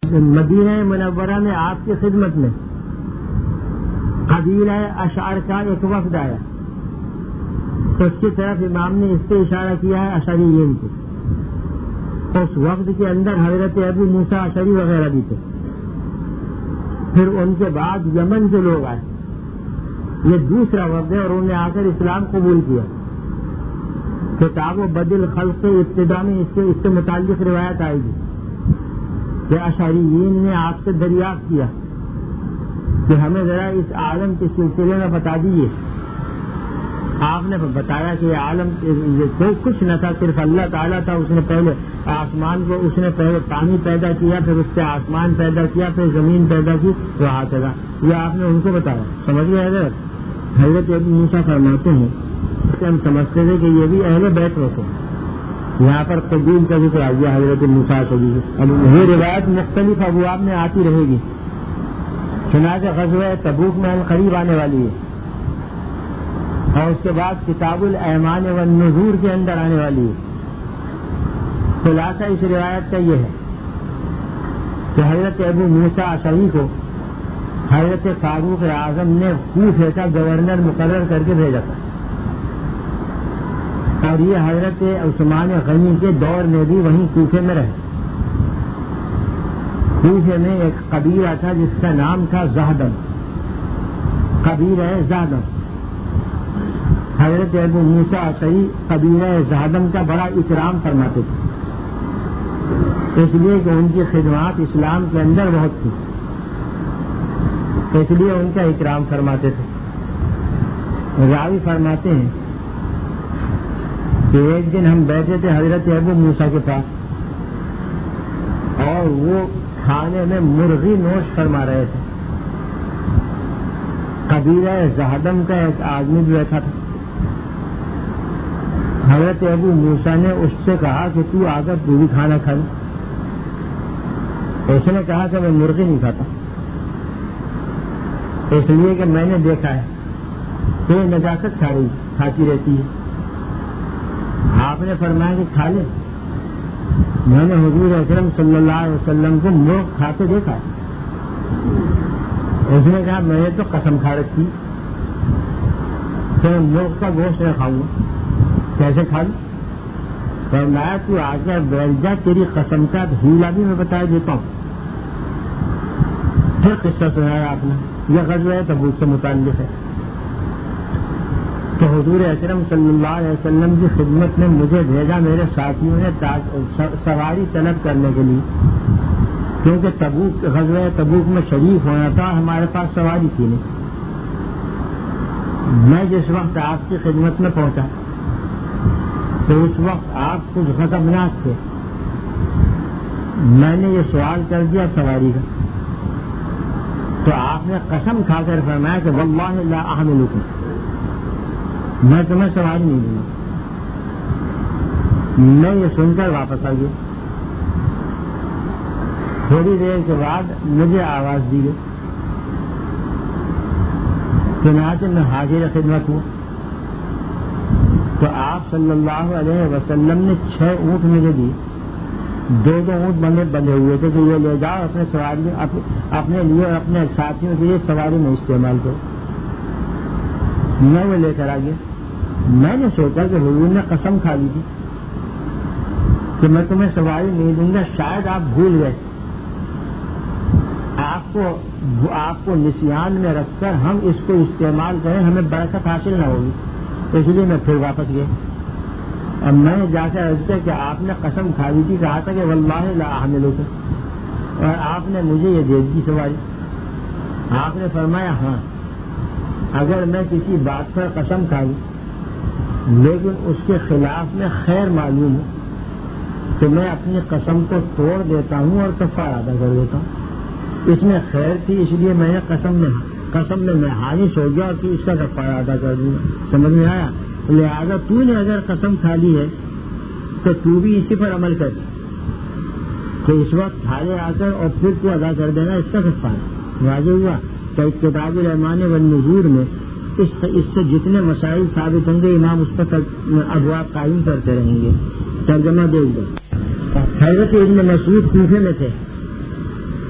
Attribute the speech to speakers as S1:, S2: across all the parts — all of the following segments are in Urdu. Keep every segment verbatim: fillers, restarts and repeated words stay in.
S1: مدینہ منورہ میں آپ کی خدمت میں قبیلہ اشعر کا ایک وفد آیا تو اس کی طرف امام نے اس سے اشارہ کیا ہے اشعریین کو. اس وفد کے اندر حضرت ابو موسیٰ اشعری وغیرہ بھی تھے. پھر ان کے بعد یمن کے لوگ آئے. یہ دوسرا وفد ہے اور انہوں نے آ کر اسلام قبول کیا. کتاب و بدل خلق کے ابتدا میں اس سے اس سے متعلق روایت آئے گی کہ اشعریین نے آپ سے دریافت کیا کہ ہمیں ذرا اس عالم کے سلسلے میں بتا دیجیے. آپ نے بتایا کہ یہ عالم کوئی کچھ نہ تھا, صرف اللہ تعالیٰ تھا. اس نے پہلے آسمان کو اس نے پہلے پانی پیدا کیا, پھر اس سے آسمان پیدا کیا, پھر زمین پیدا کی, وہ ہاتھ لگا. یہ آپ نے ان کو بتایا. سمجھ گئے حضرت؟ حضرت ابو موسیٰ فرماتے ہیں اس سے ہم سمجھتے تھے کہ یہ بھی اہل بیت میں تھے. یہاں پر قبول کا ذکر آ گیا حضرت موسیٰ سے. اب یہ روایت مختلف ابواب میں آتی رہے گی. چنانچہ غزوہ تبوک میں قریب آنے والی ہے اور اس کے بعد کتاب الایمان والنذور کے اندر آنے والی ہے. خلاصہ اس روایت کا یہ ہے کہ حضرت ابو موسیٰ اشعری کو حضرت فاروق اعظم نے کوفہ کا گورنر مقرر کر کے بھیجا تھا اور یہ حضرت عثمان غنی کے دور میں بھی وہیں کوفے میں رہے. کوفے میں ایک قبیلہ تھا جس کا نام تھا زہدم. قبیلہ زہدم. حضرت ابو موسیٰ اشعری قبیلہ زہدم کا بڑا اکرام فرماتے تھے, اس لیے کہ ان کی خدمات اسلام کے اندر بہت تھی, اس لیے ان کا اکرام فرماتے تھے. راوی فرماتے ہیں کہ ایک دن ہم بیٹھے تھے حضرت ابو موسیٰ کے پاس اور وہ کھانے میں مرغی نوش فرما رہے تھے. قبیلہ زہدم کا ایک آدمی بھی بیٹھا تھا. حضرت ابو موسیٰ نے اس سے کہا کہ تو آ کر تو بھی کھانا کھا لے. اس نے کہا کہ میں مرغی نہیں کھاتا, اس لیے کہ میں نے دیکھا ہے کہ یہ نجاست کھا رہی کھاتی رہتی ہے. آپ نے فرمایا کہ کھا لے. میں نے حضور اکرم صلی اللہ علیہ وسلم کو مرغ کھاتے دیکھا ہے. اس نے کہا میں نے تو قسم کھا رکھی کہ میں مرغ کا گوشت نہ کھاؤں گا. کیسے کھا لوں؟ فرمایا تو آ کر بیٹھ جا, تیری قسم کا ہیلا بھی میں بتا دیتا ہوں. پھر قصہ سنایا آپ نے. یہ غزوہ تبوک سے متعلق ہے کہ حضور اکرم صلی اللہ علیہ وسلم کی خدمت میں مجھے بھیجا میرے ساتھیوں نے سواری طلب کرنے کے لیے, کیونکہ تبوک غزوہ تبوک میں شریک ہونا تھا, ہمارے پاس سواری تھی نہیں. میں جس وقت آپ کی خدمت میں پہنچا تو اس وقت آپ کچھ غضبناک تھے. میں نے یہ سوال کر دیا سواری کا تو آپ نے قسم کھا کر فرمایا کہ واللہ لا احملکم, میں تمہیں سواری نہیں دوں گا. میں یہ سن کر واپس آ گیا. تھوڑی دیر کے بعد مجھے آواز دی گئی. چنانچہ میں حاضر خدمت ہوں تو آپ صلی اللہ علیہ وسلم نے چھ اونٹ مجھے دی. دو دو اونٹ بندے بندھے ہوئے تھے کہ یہ لے جاؤ اپنے سواری اپنے لیے اور اپنے ساتھیوں کے لیے سواری میں استعمال کرو. میں وہ لے کر آ گیا. میں نے سوچا کہ حضور نے قسم کھا لی تھی کہ میں تمہیں سواری نہیں دوں گا, شاید آپ بھول گئے. آپ کو آپ کو نسیان میں رکھ کر ہم اس کو استعمال کریں, ہمیں برکت حاصل نہ ہوگی. اس لیے میں پھر واپس گیا. اب میں نے جا کر عرض کیا کہ آپ نے قسم کھا لی تھی, کہا تھا کہ واللہ لا احملکم, اور آپ نے مجھے یہ دے دی سواری. آپ نے فرمایا ہاں, اگر میں کسی بات پر قسم کھا لوں لیکن اس کے خلاف میں خیر معلوم ہو تو میں اپنی قسم کو توڑ دیتا ہوں اور کفارہ ادا کر دیتا ہوں. اس میں خیر تھی اس لیے میں نے قسم میں قسم میں میں حاضر ہو گیا اور پھر اس کا کفارہ ادا کر دوں. سمجھ میں آیا؟ لہٰذا تو نے اگر قسم کھا لی ہے تو تو بھی اسی پر عمل کر کہ اس وقت حالے آ کر اور پھر تو ادا کر دینا, اس کا کفارہ واضح ہوا. تو کتاب الایمان والنذور میں اس اس سے جتنے مسائل ثابت ہوں گے امام اس پر ابواب قائم کرتے رہیں گے. ترجمہ دیکھ دو. حضرت ابن مسعود کوفے میں تھے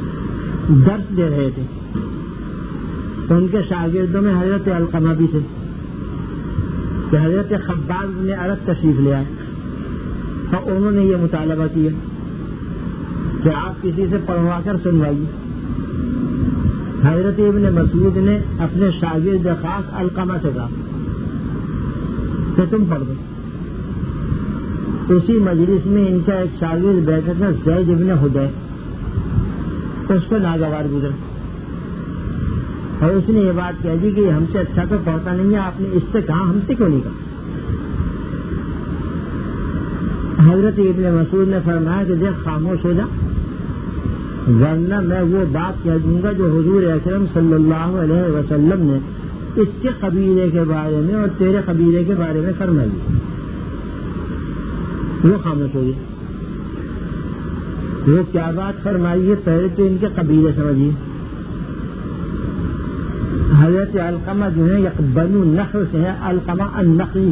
S1: درس دے رہے تھے تو ان کے شاگردوں میں حضرت علقمہ بھی تھے کہ حضرت خباب نے عرب تشریف لے آئے اور انہوں نے یہ مطالبہ کیا کہ آپ کسی سے پڑھوا کر سنوائیے. حضرت ابن مسعود نے اپنے شاگرد خاص علقمہ سے کہا کہ تم پڑھ دو. اسی مجلس میں ان کا ایک شاگرد بیٹھا تھا زید ابن حدیث، اس کو ناگوار گزرا اور اس نے یہ بات کہہ دی کہ ہم سے اچھا تو پڑھتا نہیں ہے، آپ نے اس سے کہا، ہم سے کیوں نہیں کہا. حضرت ابن مسعود نے فرمایا کہ دیکھ خاموش ہو جا، ورنہ میں وہ بات کہہ دوں گا جو حضور اکرم صلی اللہ علیہ وسلم نے اس کے قبیلے کے بارے میں اور تیرے قبیلے کے بارے میں فرمائی. وہ خاموش ہو گیا. وہ کیا بات فرمائی ہے پہلے تو ان کے قبیلے سمجھیے. حضرت علقمہ جو ہے یہ بنو نخل سے ہے، علقمہ النخعی،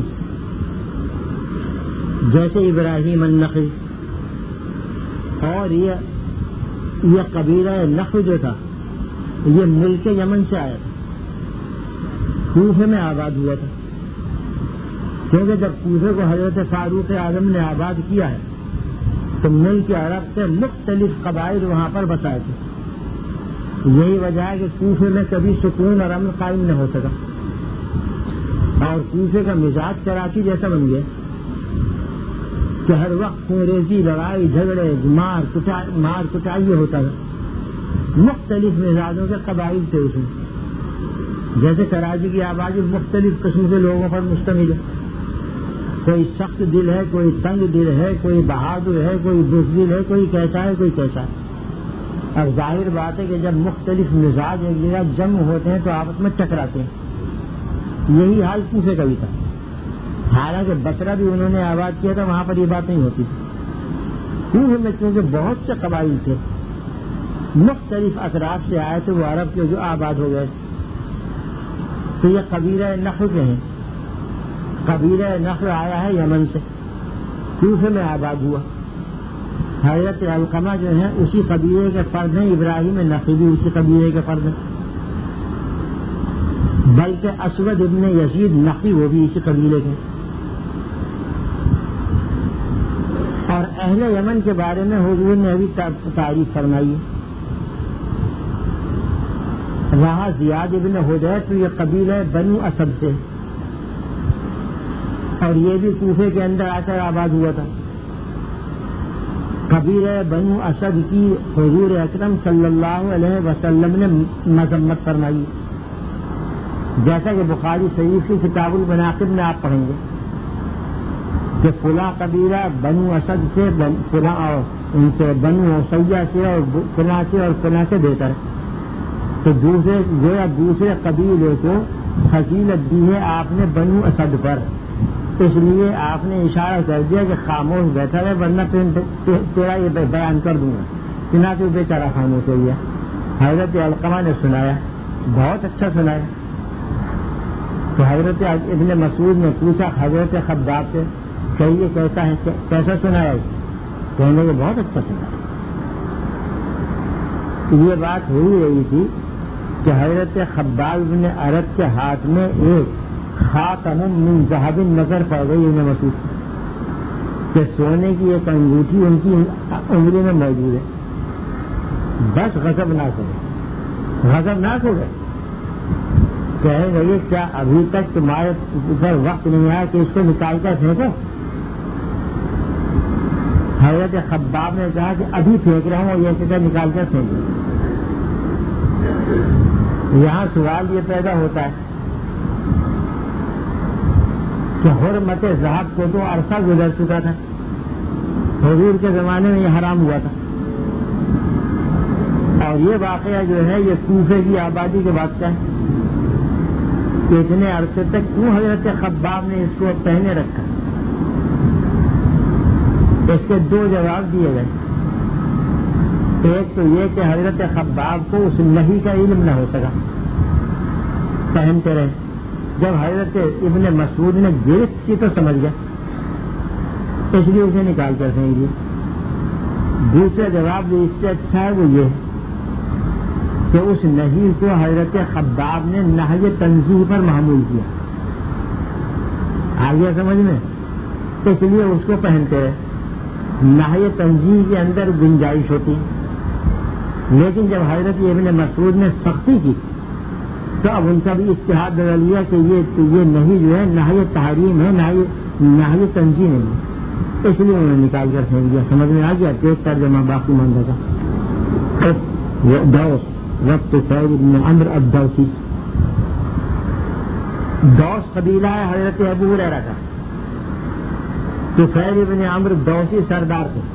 S1: جیسے ابراہیم النخعی. اور یہ یہ قبیلہ نخل جو تھا یہ ملک یمن سے آیا تھا، کوفے میں آباد ہوا تھا. کیونکہ جب کوفے کو حضرت فاروق اعظم نے آباد کیا ہے تو ملک عرب سے مختلف قبائل وہاں پر بسائے تھے. یہی وجہ ہے کہ کوفے میں کبھی سکون اور امن قائم نہ ہو سکا اور کوفے کا مزاج کراچی جیسا بن گیا کہ ہر وقت خونریزی، لڑائی جھگڑے، مار کٹائی مار کٹائی ہوتا ہے. مختلف مزاجوں کے قبائل تھے اس میں. جیسے کراچی کی آبادی مختلف قسم کے لوگوں پر مشتمل ہے. کوئی سخت دل ہے، کوئی تنگ دل ہے، کوئی بہادر ہے، کوئی بزدل ہے، کوئی کیسا ہے، کوئی کیسا ہے. اب ظاہر بات ہے کہ جب مختلف مزاج ایک جگہ جمع ہوتے ہیں تو آپس میں ٹکراتے ہیں. یہی حال کوفے کا بھی تھا. حالانکہ بصرہ بھی انہوں نے آباد کیا تھا، وہاں پر یہ بات نہیں ہوتی تھی. کوفے میں چونکہ بہت سے قبائل تھے، مختلف اطراف سے آئے تھے وہ عرب کے جو آباد ہو گئے. تو یہ قبیلہ نخل کے ہیں. قبیلہ نخل آیا ہے یمن سے، کوفے میں آباد ہوا. حضرت علقمہ جو ہیں اسی قبیلے کے فرد ہیں. ابراہیم نخعی بھی اسی قبیلے کے فرد ہیں، بلکہ اسود ابن یزید نخعی وہ بھی اسی قبیلے کے. اور اہل یمن کے بارے میں حضور نے ابھی تعریف فرمائی ہے. وہاں زیاد ابن حدیث یہ قبیلہ بنو اسد سے، اور یہ بھی کوفے کے اندر آ کر آباد ہوا تھا. قبیلہ بنو اسد کی حضور اکرم صلی اللہ علیہ وسلم نے مذمت فرمائی، جیسا کہ بخاری شریف کی کتاب المناقب میں آپ پڑھیں گے کہ فلاں قبیلہ بنو اسد سے فلاں اور ان سے بنو عصیہ سے اور فلاں سے اور فلاں سے بہتر ہے. تو دوسرے گویا دوسرے قبیلے کو فضیلت دی ہے آپ نے بنو اسد پر، اس لیے آپ نے اشارہ کر دیا کہ خاموش بیٹھا ہے، ورنہ تیرا یہ بیان کر دوں گا. چنانچہ بیچارہ خاموش ہو گیا. حضرت علقمہ نے سنایا، بہت اچھا سنایا. تو حضرت ابن مسعود نے پوچھا حضرت خباب سے کہ یہ کیسا ہے، کیسا سنایا؟ کہنے کہ بہت اچھا سنایا. یہ بات ہو ہی رہی تھی کہ حضرت خباب بن عرب کے ہاتھ میں ایک خاتم من ذہب نظر پڑ گئی ابن مسعود کہ سونے کی ایک انگوٹھی ان کی انگلی میں موجود ہے. بس غضب ناک ہو گئے، غضب ناک ہو گئے. کہنے لگے کیا ابھی تک تمہارے اوپر وقت نہیں آیا کہ اس کو نکال کر پھینکو؟ حضرت خباب نے کہا کہ ابھی پھینک رہا ہوں، یہ چیزیں نکال کر پھینکو. یہاں سوال یہ پیدا ہوتا ہے کہ حرمت ذہب کو تو عرصہ گزر چکا تھا، حضور کے زمانے میں یہ حرام ہوا تھا، اور یہ واقعہ جو ہے یہ کوفے کی آبادی کے بعد کا ہے. اتنے عرصے تک کیوں حضرت خباب نے اس کو پہنے رکھا؟ اس کے دو جواب دیے گئے. ایک تو یہ کہ حضرت خباب کو اس نہیں کا علم نہ ہو سکا، پہنتے رہے. جب حضرت ابن مسعود نے گرفت کی تو سمجھ گیا، اس لیے اسے نکال کر پھینک دیا. دوسرا جواب جو اس سے اچھا ہے وہ یہ ہے تو اس نہیں کو حضرت خباب نے نہی تنزیہ پر محمول کیا. آ گیا سمجھ میں؟ اس لیے اس کو پہنتے ہیں. نہی تنزیہ کے اندر گنجائش ہوتی، لیکن جب حضرت ابن مسعود نے سختی کی تو اب ان کا بھی اجتہاد بدل لیا کہ یہ یہ نہیں جو ہے نہی تحریم ہے، نہی تنزیہ نہیں ہے. اس لیے انہوں نے نکال کر پھینک دیا. سمجھ میں آ گیا؟ ایک ترجمہ باقی مانگا تھا. دوس وقت طفیل ابن عمرو الدوسی. دوس قبیلہ ہے حضرت ابو ہریرہ کا. طفیل ابن عمرو دوسی سردار تھے.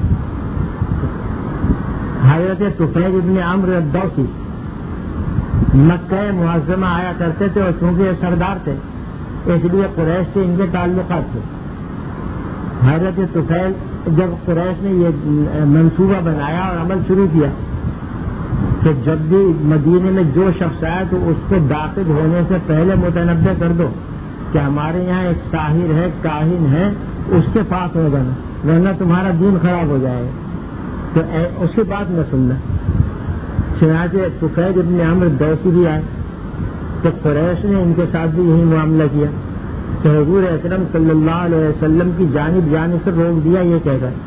S1: حضرت طفیل ابن عمرو الدوسی مکہ معظمہ آیا کرتے تھے، اور چونکہ یہ سردار تھے اس لیے قریش سے ان کے تعلقات تھے. حضرت طفیل جب قریش نے یہ منصوبہ بنایا اور عمل شروع کیا کہ جب بھی مدینے میں جو شخص آئے تو اس کو داخل ہونے سے پہلے متنبع کر دو کہ ہمارے یہاں ایک ساحر ہے، کاہن ہے، اس کے پاس ہو جانا ورنہ تمہارا دین خراب ہو جائے گا. تو اس کی بات نہ سننا. چنانچہ طفیل ابن عمرو دوسی بھی آئے تو قریش نے ان کے ساتھ بھی یہی معاملہ کیا کہ حضور اکرم صلی اللہ علیہ وسلم کی جانب جانے سے روک دیا یہ کہہ کر.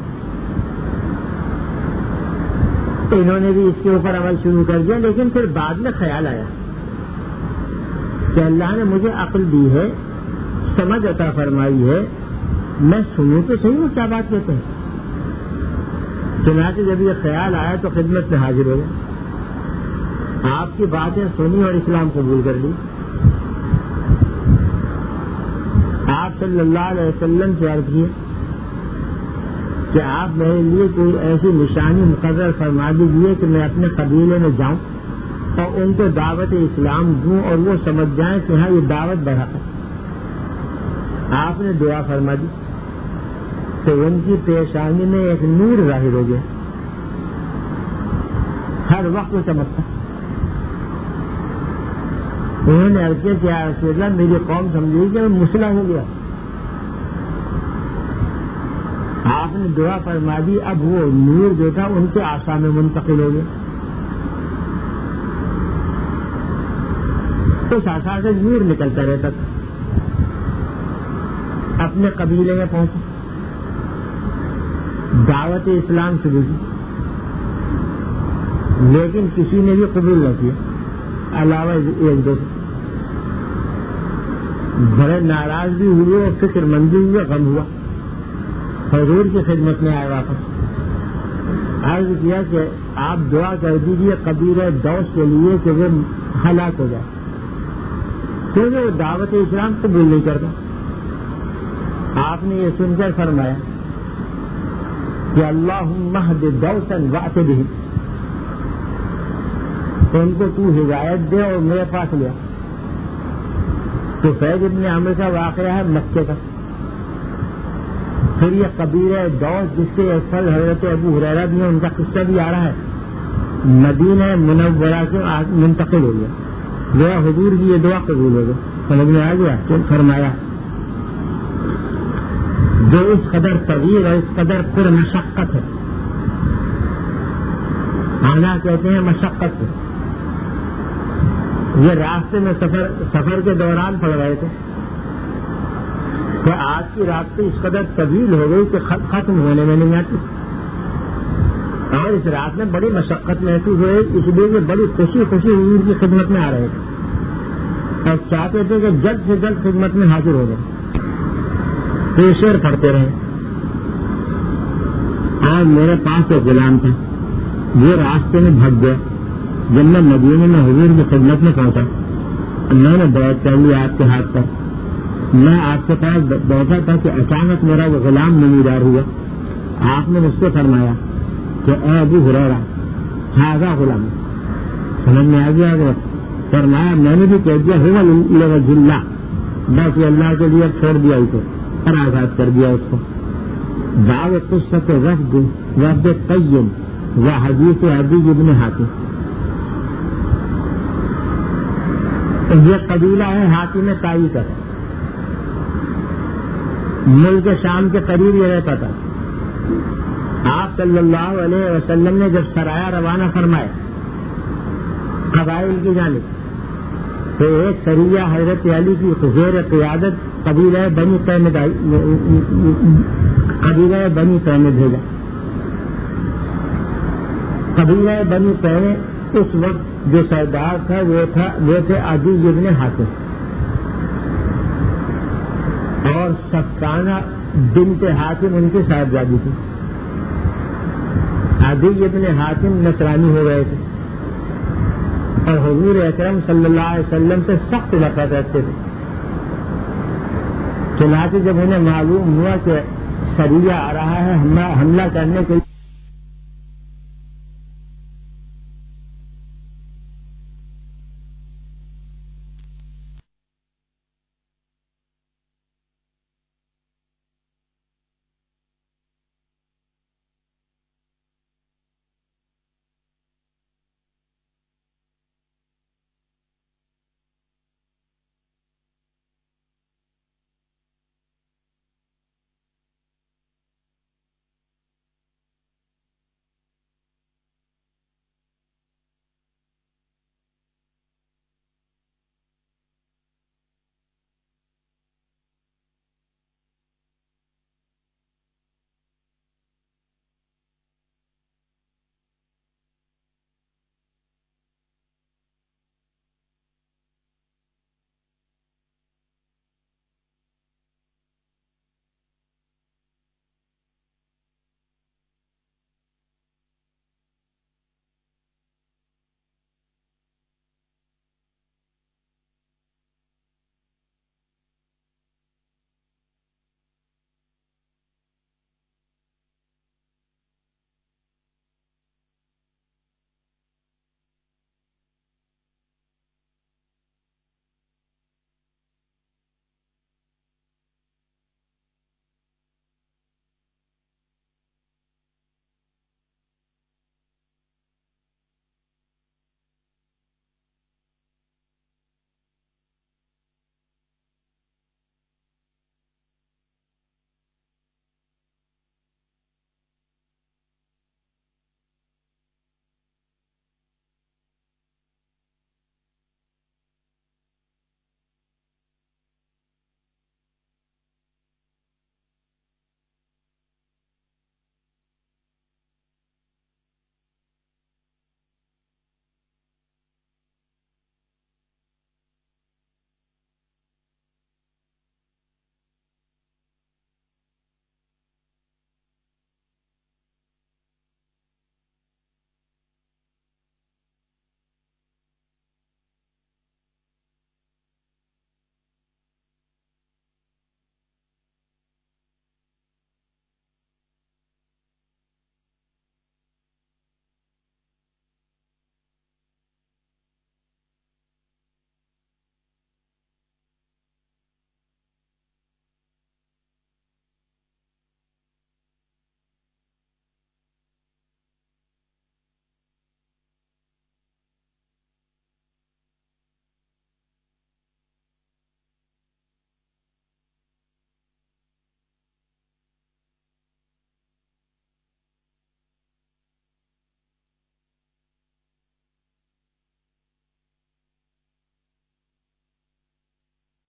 S1: تو انہوں نے بھی اس کے اوپر عمل شروع کر دیا. لیکن پھر بعد میں خیال آیا کہ اللہ نے مجھے عقل دی ہے، سمجھ عطا فرمائی ہے، میں سنوں تو صحیح وہ کیا بات کہتے ہیں. چنانچہ جب یہ خیال آیا تو خدمت میں حاضر ہو گئے. آپ کی باتیں سنی اور اسلام قبول کر لی. آپ صلی اللہ علیہ وسلم سے عرض کیے کہ آپ میرے لیے کوئی ایسی نشانی مقرر فرما دیجیے کہ میں اپنے قبیلے میں جاؤں اور ان کو دعوت اسلام دوں اور وہ سمجھ جائیں کہ ہاں یہ دعوت بڑھا ہے. آپ نے دعا فرما دی تو ان کی پیشانی میں ایک نور ظاہر ہو گیا، ہر وقت وہ چمکتا. انہوں نے عرض کیا کہ یا رسول اللہ میری قوم سمجھے کہ میں مسلح ہو گیا. آپ نے دعا فرما دی. اب وہ نور جو تھا ان کے آسا میں منتقل ہو گیا. اس آسا سے نور نکلتا رہتا تھا. اپنے قبیلے میں پہنچے، دعوت اسلام شروع کی، لیکن کسی نے بھی قبول نہ کیا علاوہ ایک دو. بڑے ناراض بھی ہوئے اور فکر مندی ہوئے، غم ہوا. حضور کی خدمت میں آئے واپس. عرض کیا کہ آپ دعا کر دیجیے قبیلہ دوس کے لیے کہ وہ ہلاک ہو جائے، کیونکہ وہ دعوت اسلام قبول نہیں کرتا. آپ نے یہ سن کر فرمایا کہ اللہم اہد دوسا وأت بہ، ان کو تو ہدایت دے اور میرے پاس لیا. تو فیض ابن عمرو کا واقعہ ہے مکے کا. پھر یہ قبیلہ دوس جس کے اصل حضرت ابو ہریرہ بھی ہیں، ان کا قصہ بھی آ رہا ہے، مدینہ منورہ سے منتقل ہو گیا. گویا حضور کی یہ دعا قبول ہو گئی. سمجھ میں آ گیا کہ فرمایا جو اس قدر طویل اور اس قدر پر مشقت ہے، آنا کہتے ہیں مشقت ہے. یہ راستے میں سفر سفر کے دوران پڑ رہے تھے کہ آج کی رات تو اس قدر طویل ہو گئی کہ ختم ہونے میں نہیں آتی، اور اس رات میں بڑی مشقت محسوس ہوئی. اس لیے کہ بڑی خوشی خوشی حضور کی خدمت میں آ رہے تھے اور چاہتے تھے کہ جلد سے جلد خدمت میں حاضر ہو جائے. تو شعر پڑھتے رہے. اور میرے پاس ایک غلام تھا، وہ راستے میں بھگ گیا. جب میں مدینے میں حضور کی خدمت میں پہنچا، میں نے بیعت کر لی آپ کے ہاتھ پر. میں آپ کے پاس بیٹھا تھا کہ اچانک میرا وہ غلام نمودار ہوا. آپ نے مجھ سے فرمایا کہ اے ابو ہریرہ ھذا غلام. سمجھ میں آ گیا. فرمایا میں نے بھی کہہ دیا ہوا لوجہ اللہ، بس یہ اللہ کے لیے چھوڑ دیا اسے اور آزاد کر دیا اس کو. دعو قصۃ وفد وفد قیم و حدیث عدی ابن حاتم. یہ قبیلہ ہے حاتم طائی کا، ملک شام کے قریب یہ رہتا تھا. آپ صلی اللہ علیہ وسلم نے جب سرایہ روانہ فرمائے قبائل کی جانب تو ایک سریہ حضرت علی کی زیر قیادت قبیلہ بنی تیم قبیلہ بنی تیم بھیجا. قبیلہ بنی تیم اس وقت جو سردار تھا وہ تھا وہ تھے عدی بن حاتم اور سفانہ بنت حاتم ان کی صاحبزادی تھی. عدی بن حاتم نصرانی ہو گئے تھے اور حضور اکرم صلی اللہ علیہ وسلم سے سخت نفرت رکھتے تھے. چنانچہ جب انہیں معلوم ہوا کہ سریہ آ رہا ہے حملہ کرنے کے